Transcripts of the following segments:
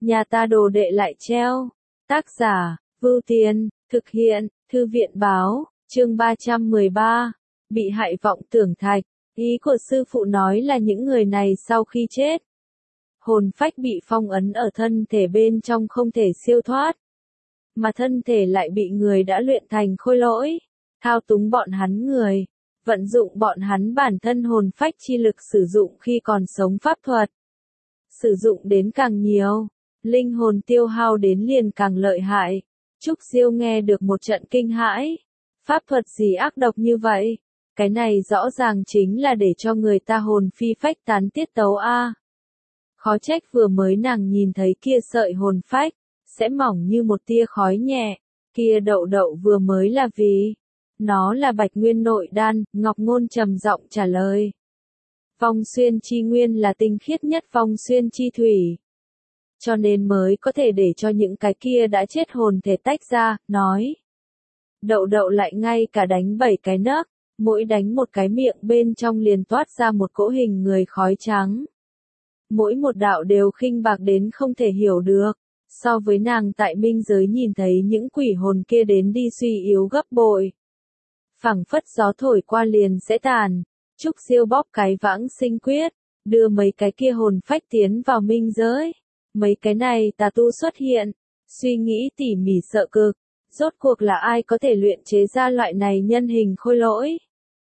nhà ta đồ đệ lại treo. Tác giả, Vưu Tiên, thực hiện, Thư viện báo, chương 313, bị hại vọng tưởng thạch. Ý của sư phụ nói là những người này sau khi chết, hồn phách bị phong ấn ở thân thể bên trong không thể siêu thoát, mà thân thể lại bị người đã luyện thành khôi lỗi, thao túng bọn hắn người, vận dụng bọn hắn bản thân hồn phách chi lực sử dụng khi còn sống pháp thuật. Sử dụng đến càng nhiều, linh hồn tiêu hao đến liền càng lợi hại. Trúc Diêu nghe được một trận kinh hãi. Pháp thuật gì ác độc như vậy? Cái này rõ ràng chính là để cho người ta hồn phi phách tán tiết tấu a. Khó trách vừa mới nàng nhìn thấy kia sợi hồn phách, sẽ mỏng như một tia khói nhẹ. Kia đậu đậu vừa mới là vì nó là Bạch Nguyên nội đan, Ngọc Ngôn trầm giọng trả lời. Vong xuyên chi nguyên là tinh khiết nhất vong xuyên chi thủy, cho nên mới có thể để cho những cái kia đã chết hồn thể tách ra, nói. Đậu đậu lại ngay cả đánh 7 cái nấc, mỗi đánh một cái miệng bên trong liền toát ra một cỗ hình người khói trắng. Mỗi một đạo đều khinh bạc đến không thể hiểu được, so với nàng tại minh giới nhìn thấy những quỷ hồn kia đến đi suy yếu gấp bội. Phảng phất gió thổi qua liền sẽ tàn. Trúc Diêu bóp cái vãng sinh quyết, đưa mấy cái kia hồn phách tiến vào minh giới. Mấy cái này tà tu xuất hiện, suy nghĩ tỉ mỉ sợ cực, rốt cuộc là ai có thể luyện chế ra loại này nhân hình khôi lỗi.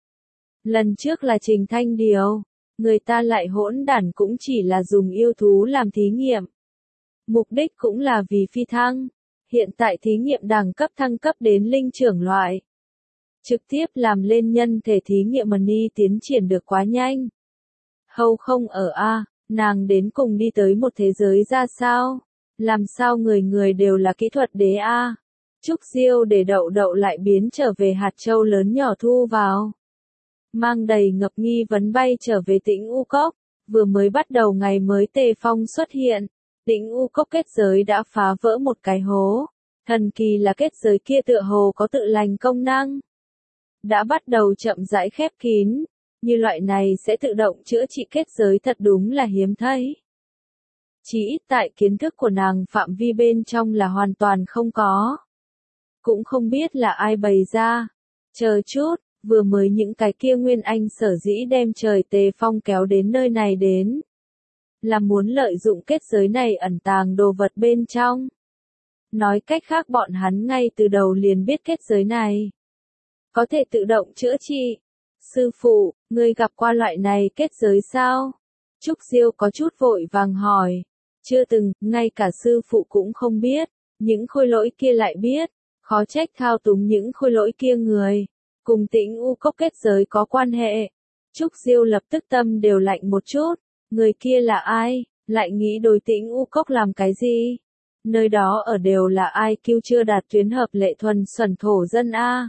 Lần trước là Trình Thanh Điều, người ta lại hỗn đản cũng chỉ là dùng yêu thú làm thí nghiệm. Mục đích cũng là vì phi thăng, hiện tại thí nghiệm đẳng cấp thăng cấp đến linh trưởng loại. Trực tiếp làm lên nhân thể thí nghiệm Money tiến triển được quá nhanh. Hầu không ở a, nàng đến cùng đi tới một thế giới ra sao? Làm sao người người đều là kỹ thuật đế a? Trúc Diêu để đậu đậu lại biến trở về hạt châu lớn nhỏ thu vào. Mang đầy ngập nghi vấn bay trở về Tĩnh U Cốc, vừa mới bắt đầu ngày mới tề phong xuất hiện. Tĩnh U Cốc kết giới đã phá vỡ một cái hố. Thần kỳ là kết giới kia tựa hồ có tự lành công năng. Đã bắt đầu chậm rãi khép kín, như loại này sẽ tự động chữa trị kết giới thật đúng là hiếm thấy. Chỉ ít tại kiến thức của nàng phạm vi bên trong là hoàn toàn không có. Cũng không biết là ai bày ra. Chờ chút, vừa mới những cái kia Nguyên Anh sở dĩ đem trời Tề Phong kéo đến nơi này đến. Là muốn lợi dụng kết giới này ẩn tàng đồ vật bên trong. Nói cách khác bọn hắn ngay từ đầu liền biết kết giới này có thể tự động chữa trị. Sư phụ, ngươi gặp qua loại này kết giới sao? Trúc Diêu có chút vội vàng hỏi. Chưa từng, ngay cả sư phụ cũng không biết. Những khôi lỗi kia lại biết. Khó trách thao túng những khôi lỗi kia người. Cùng Tĩnh U Cốc kết giới có quan hệ. Trúc Diêu lập tức tâm đều lạnh một chút. Người kia là ai? Lại nghĩ đối Tĩnh U Cốc làm cái gì? Nơi đó ở đều là ai IQ chưa đạt tuyến hợp lệ thuần xuẩn thổ dân a.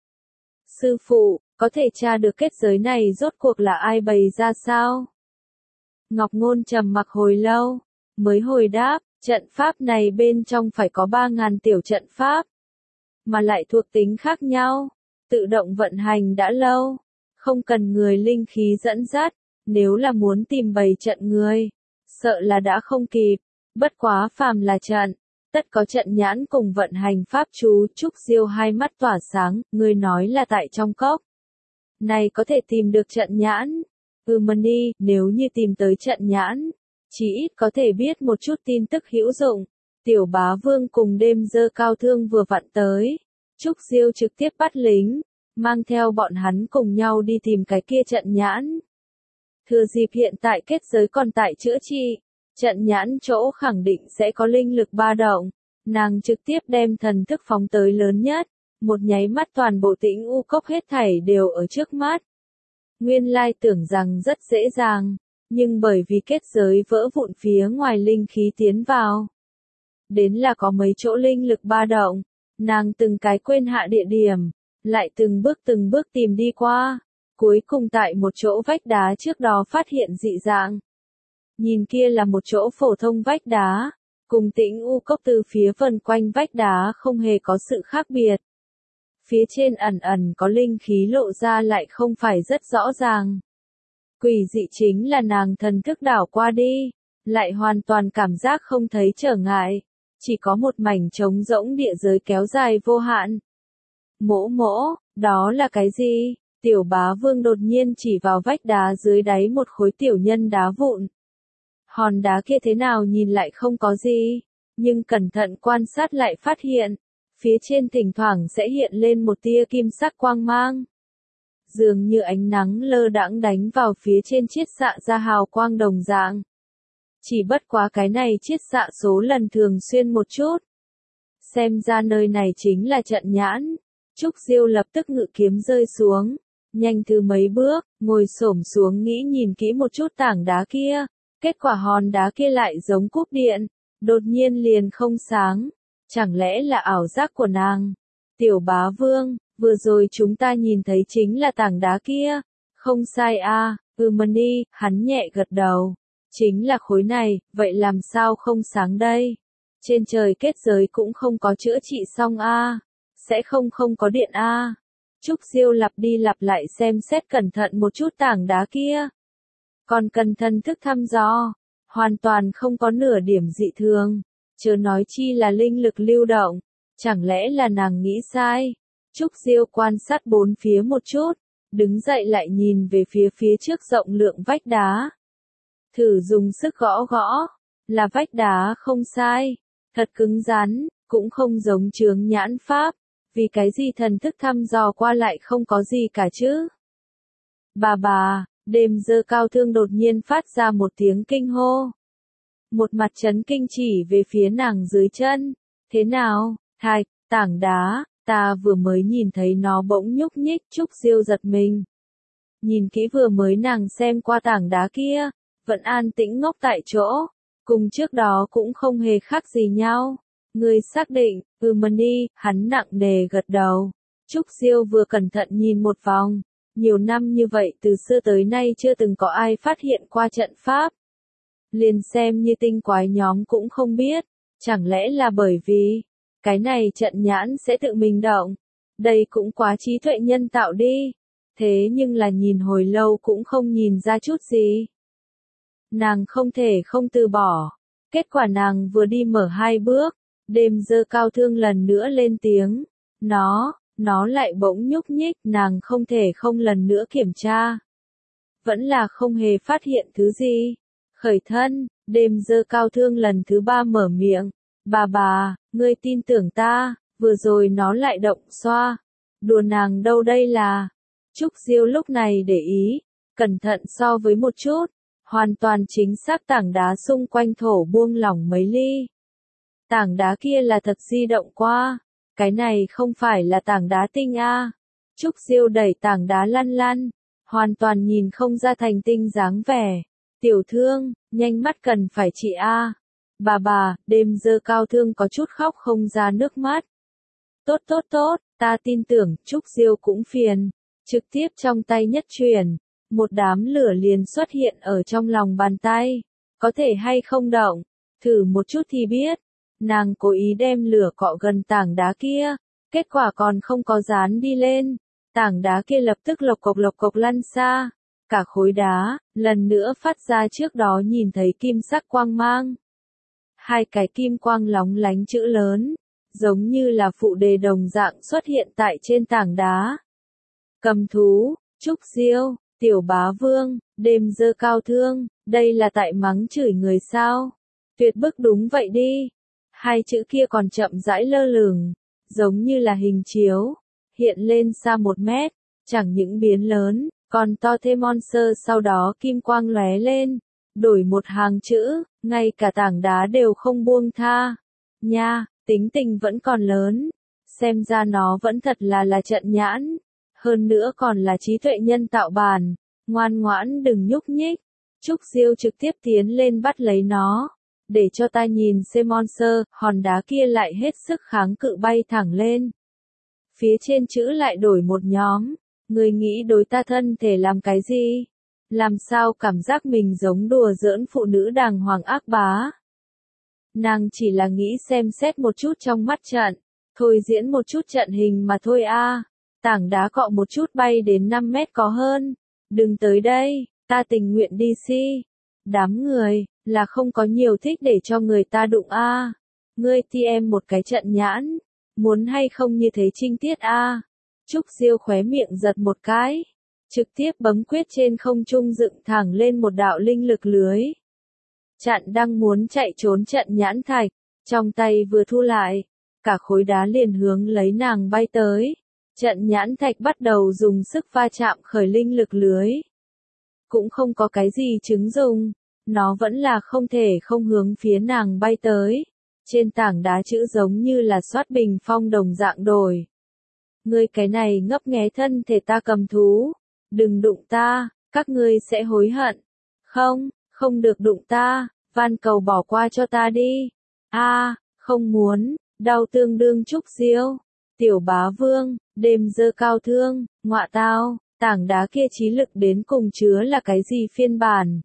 Sư phụ, có thể tra được kết giới này rốt cuộc là ai bày ra sao? Ngọc Ngôn trầm mặc hồi lâu, mới hồi đáp, trận pháp này bên trong phải có 3.000 tiểu trận pháp, mà lại thuộc tính khác nhau, tự động vận hành đã lâu, không cần người linh khí dẫn dắt, nếu là muốn tìm bày trận người, sợ là đã không kịp, bất quá phàm là trận. Tất có trận nhãn cùng vận hành pháp chú. Trúc Diêu hai mắt tỏa sáng, người nói là tại trong cốc. Này có thể tìm được trận nhãn. Money, nếu như tìm tới trận nhãn, chỉ ít có thể biết một chút tin tức hữu dụng. Tiểu Bá Vương cùng đêm dơ cao thương vừa vặn tới. Trúc Diêu trực tiếp bắt lính, mang theo bọn hắn cùng nhau đi tìm cái kia trận nhãn. Thừa dịp hiện tại kết giới còn tại chữa trị. Trận nhãn chỗ khẳng định sẽ có linh lực ba động, nàng trực tiếp đem thần thức phóng tới lớn nhất, một nháy mắt toàn bộ Tĩnh U Cốc hết thảy đều ở trước mắt. Nguyên lai tưởng rằng rất dễ dàng, nhưng bởi vì kết giới vỡ vụn phía ngoài linh khí tiến vào. Đến là có mấy chỗ linh lực ba động, nàng từng cái quên hạ địa điểm, lại từng bước tìm đi qua, cuối cùng tại một chỗ vách đá trước đó phát hiện dị dạng. Nhìn kia là một chỗ phổ thông vách đá, cùng Tĩnh U Cốc từ phía vần quanh vách đá không hề có sự khác biệt. Phía trên ẩn ẩn có linh khí lộ ra lại không phải rất rõ ràng. Quỷ dị chính là nàng thần thức đảo qua đi, lại hoàn toàn cảm giác không thấy trở ngại, chỉ có một mảnh trống rỗng địa giới kéo dài vô hạn. Mỗ mỗ, đó là cái gì? Tiểu bá vương đột nhiên chỉ vào vách đá dưới đáy một khối tiểu nhân đá vụn. Hòn đá kia thế nào nhìn lại không có gì, nhưng cẩn thận quan sát lại phát hiện, phía trên thỉnh thoảng sẽ hiện lên một tia kim sắc quang mang. Dường như ánh nắng lơ đãng đánh vào phía trên chiết xạ ra hào quang đồng dạng. Chỉ bất quá cái này chiết xạ số lần thường xuyên một chút. Xem ra nơi này chính là trận nhãn. Trúc Diêu lập tức ngự kiếm rơi xuống, nhanh thứ mấy bước, ngồi xổm xuống nghĩ nhìn kỹ một chút tảng đá kia. Kết quả hòn đá kia lại giống cúp điện, đột nhiên liền không sáng. Chẳng lẽ là ảo giác của nàng? Tiểu bá vương, vừa rồi chúng ta nhìn thấy chính là tảng đá kia. Không sai a, Mani, hắn nhẹ gật đầu. Chính là khối này, vậy làm sao không sáng đây? Trên trời kết giới cũng không có chữa trị xong a, sẽ không có điện a. Trúc Diêu lặp đi lặp lại xem xét cẩn thận một chút tảng đá kia. Còn cần thần thức thăm dò, hoàn toàn không có nửa điểm dị thường, chớ nói chi là linh lực lưu động, chẳng lẽ là nàng nghĩ sai? Trúc Diêu quan sát bốn phía một chút, đứng dậy lại nhìn về phía trước rộng lượng vách đá. Thử dùng sức gõ gõ, là vách đá không sai, thật cứng rắn, cũng không giống chướng nhãn pháp, vì cái gì thần thức thăm dò qua lại không có gì cả chứ? Bà, Đêm Dơ Cao Thương đột nhiên phát ra một tiếng kinh hô. Một mặt chấn kinh chỉ về phía nàng dưới chân. Thế nào, Thạch, tảng đá, ta vừa mới nhìn thấy nó bỗng nhúc nhích. Trúc Diêu giật mình. Nhìn kỹ vừa mới nàng xem qua tảng đá kia, vẫn an tĩnh ngốc tại chỗ, cùng trước đó cũng không hề khác gì nhau. Ngươi xác định, Mani, hắn nặng nề gật đầu. Trúc Diêu vừa cẩn thận nhìn một vòng. Nhiều năm như vậy từ xưa tới nay chưa từng có ai phát hiện qua trận pháp. Liền xem như tinh quái nhóm cũng không biết, chẳng lẽ là bởi vì, cái này trận nhãn sẽ tự mình động. Đây cũng quá trí tuệ nhân tạo đi. Thế nhưng là nhìn hồi lâu cũng không nhìn ra chút gì. Nàng không thể không từ bỏ. Kết quả nàng vừa đi mở 2 bước, Đêm Dơ Cao Thương lần nữa lên tiếng. Nó lại bỗng nhúc nhích, nàng không thể không lần nữa kiểm tra. Vẫn là không hề phát hiện thứ gì. Khởi thân, Đêm Dơ Cao Thương lần thứ 3 mở miệng. Bà, ngươi tin tưởng ta, vừa rồi nó lại động xoa. Đùa nàng đâu đây là. Trúc Diêu lúc này để ý, cẩn thận so với một chút. Hoàn toàn chính xác tảng đá xung quanh thổ buông lỏng mấy ly. Tảng đá kia là thật di động qua. Cái này không phải là tảng đá tinh a. Trúc Diêu đẩy tảng đá lăn, hoàn toàn nhìn không ra thành tinh dáng vẻ. Tiểu Thương, nhanh mắt cần phải trị a. Bà, Đêm Dơ Cao Thương có chút khóc không ra nước mắt. Tốt, ta tin tưởng. Trúc Diêu cũng phiền. Trực tiếp trong tay nhất chuyển, một đám lửa liền xuất hiện ở trong lòng bàn tay. Có thể hay không động, thử một chút thì biết. Nàng cố ý đem lửa cọ gần tảng đá kia, kết quả còn không có dán đi lên. Tảng đá kia lập tức lộc cộc lăn xa. Cả khối đá, lần nữa phát ra trước đó nhìn thấy kim sắc quang mang. 2 cái kim quang lóng lánh chữ lớn, giống như là phụ đề đồng dạng xuất hiện tại trên tảng đá. Cầm thú, Trúc Diêu, Tiểu Bá Vương, Đêm Dơ Cao Thương, đây là tại mắng chửi người sao? Tuyệt bức đúng vậy đi. 2 chữ kia còn chậm rãi lơ lửng, giống như là hình chiếu, hiện lên xa 1 mét, chẳng những biến lớn, còn to thêm monster. Sau đó kim quang lóe lên, đổi một hàng chữ, ngay cả tảng đá đều không buông tha. Nha, tính tình vẫn còn lớn, xem ra nó vẫn thật là trận nhãn, hơn nữa còn là trí tuệ nhân tạo bản, ngoan ngoãn đừng nhúc nhích. Trúc Diêu trực tiếp tiến lên bắt lấy nó. Để cho ta nhìn xem monster. Hòn đá kia lại hết sức kháng cự bay thẳng lên. Phía trên chữ lại đổi một nhóm. Người nghĩ đối ta thân thể làm cái gì? Làm sao cảm giác mình giống đùa giỡn phụ nữ đàng hoàng ác bá? Nàng chỉ là nghĩ xem xét một chút trong mắt trận, thôi diễn một chút trận hình mà thôi a. Tảng đá cọ một chút bay đến 5 mét có hơn. Đừng tới đây, ta tình nguyện đi si. Đám người, là không có nhiều thích để cho người ta đụng a. Ngươi ti em một cái trận nhãn, muốn hay không như thế trinh tiết a. Trúc Diêu khóe miệng giật một cái, trực tiếp bấm quyết trên không trung dựng thẳng lên một đạo linh lực lưới. Chặn đang muốn chạy trốn trận nhãn thạch, trong tay vừa thu lại, cả khối đá liền hướng lấy nàng bay tới. Trận nhãn thạch bắt đầu dùng sức va chạm khởi linh lực lưới. Cũng không có cái gì chứng dùng, nó vẫn là không thể không hướng phía nàng bay tới. Trên tảng đá chữ giống như là xoát bình phong đồng dạng đổi. Ngươi cái này ngấp nghé thân thể ta cầm thú, đừng đụng ta, các ngươi sẽ hối hận. Không, không được đụng ta, van cầu bỏ qua cho ta đi. A, không muốn, đau tương đương Trúc Diêu. Tiểu bá vương, đêm dơ cao thương, ngọa tao, tảng đá kia trí lực đến cùng chứa là cái gì phiên bản.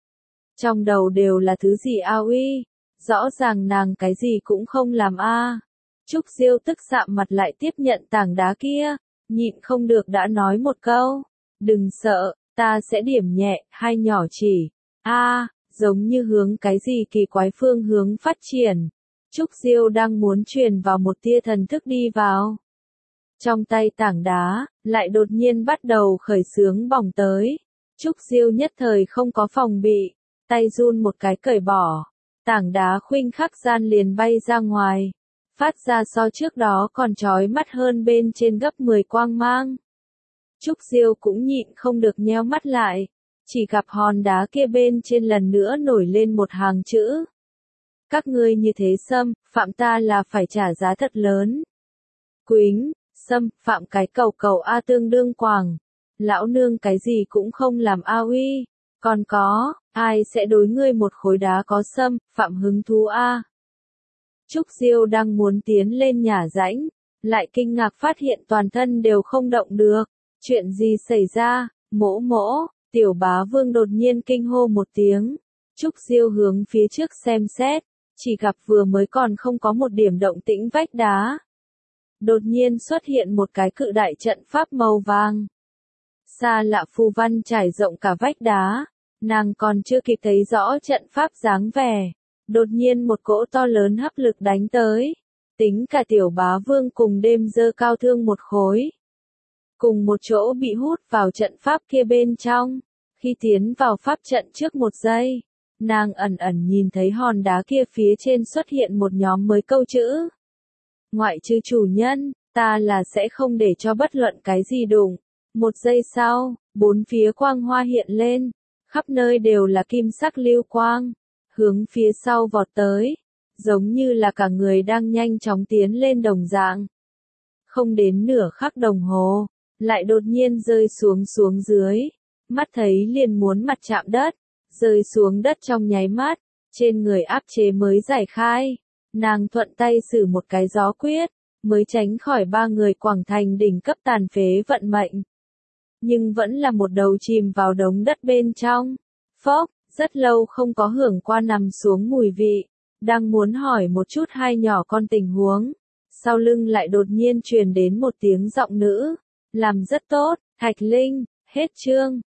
Trong đầu đều là thứ gì a uy, rõ ràng nàng cái gì cũng không làm a. Trúc Diêu tức sạm mặt lại tiếp nhận tảng đá kia, nhịn không được đã nói một câu. Đừng sợ, ta sẽ điểm nhẹ, hai nhỏ chỉ. A, giống như hướng cái gì kỳ quái phương hướng phát triển. Trúc Diêu đang muốn truyền vào một tia thần thức đi vào. Trong tay tảng đá, lại đột nhiên bắt đầu khởi xướng bỏng tới. Trúc Diêu nhất thời không có phòng bị, tay run một cái cởi bỏ. Tảng đá khuynh khắc gian liền bay ra ngoài. Phát ra so trước đó còn chói mắt hơn bên trên gấp 10 quang mang. Trúc Diêu cũng nhịn không được nheo mắt lại. Chỉ gặp hòn đá kia bên trên lần nữa nổi lên một hàng chữ. Các ngươi như thế xâm, phạm ta là phải trả giá thật lớn. Quýnh, xâm, phạm cái cầu cầu A tương đương quảng. Lão nương cái gì cũng không làm A uy. Còn có, ai sẽ đối ngươi một khối đá có xâm, phạm hứng thú A. Trúc Diêu đang muốn tiến lên nhả rãnh, lại kinh ngạc phát hiện toàn thân đều không động được. Chuyện gì xảy ra, mỗ mỗ, tiểu bá vương đột nhiên kinh hô một tiếng. Trúc Diêu hướng phía trước xem xét, chỉ gặp vừa mới còn không có một điểm động tĩnh vách đá. Đột nhiên xuất hiện một cái cự đại trận pháp màu vàng. Xa lạ phù văn trải rộng cả vách đá, nàng còn chưa kịp thấy rõ trận pháp dáng vẻ. Đột nhiên một cỗ to lớn hấp lực đánh tới, tính cả tiểu bá vương cùng đêm dơ cao thương một khối. Cùng một chỗ bị hút vào trận pháp kia bên trong, khi tiến vào pháp trận trước một giây, nàng ẩn ẩn nhìn thấy hòn đá kia phía trên xuất hiện một nhóm mới câu chữ. Ngoại trừ chủ nhân, ta là sẽ không để cho bất luận cái gì đụng. Một giây sau, bốn phía quang hoa hiện lên, khắp nơi đều là kim sắc lưu quang. Hướng phía sau vọt tới, giống như là cả người đang nhanh chóng tiến lên đồng dạng. Không đến nửa khắc đồng hồ, lại đột nhiên rơi xuống dưới, mắt thấy liền muốn mặt chạm đất, rơi xuống đất trong nháy mắt, trên người áp chế mới giải khai, nàng thuận tay sử một cái gió quyết, mới tránh khỏi ba người Quảng Thành đỉnh cấp tàn phế vận mệnh. Nhưng vẫn là một đầu chìm vào đống đất bên trong. Phốc, rất lâu không có hưởng qua nằm xuống mùi vị, đang muốn hỏi một chút hai nhỏ con tình huống. Sau lưng lại đột nhiên truyền đến một tiếng giọng nữ, làm rất tốt, Thạch Linh, hết chương.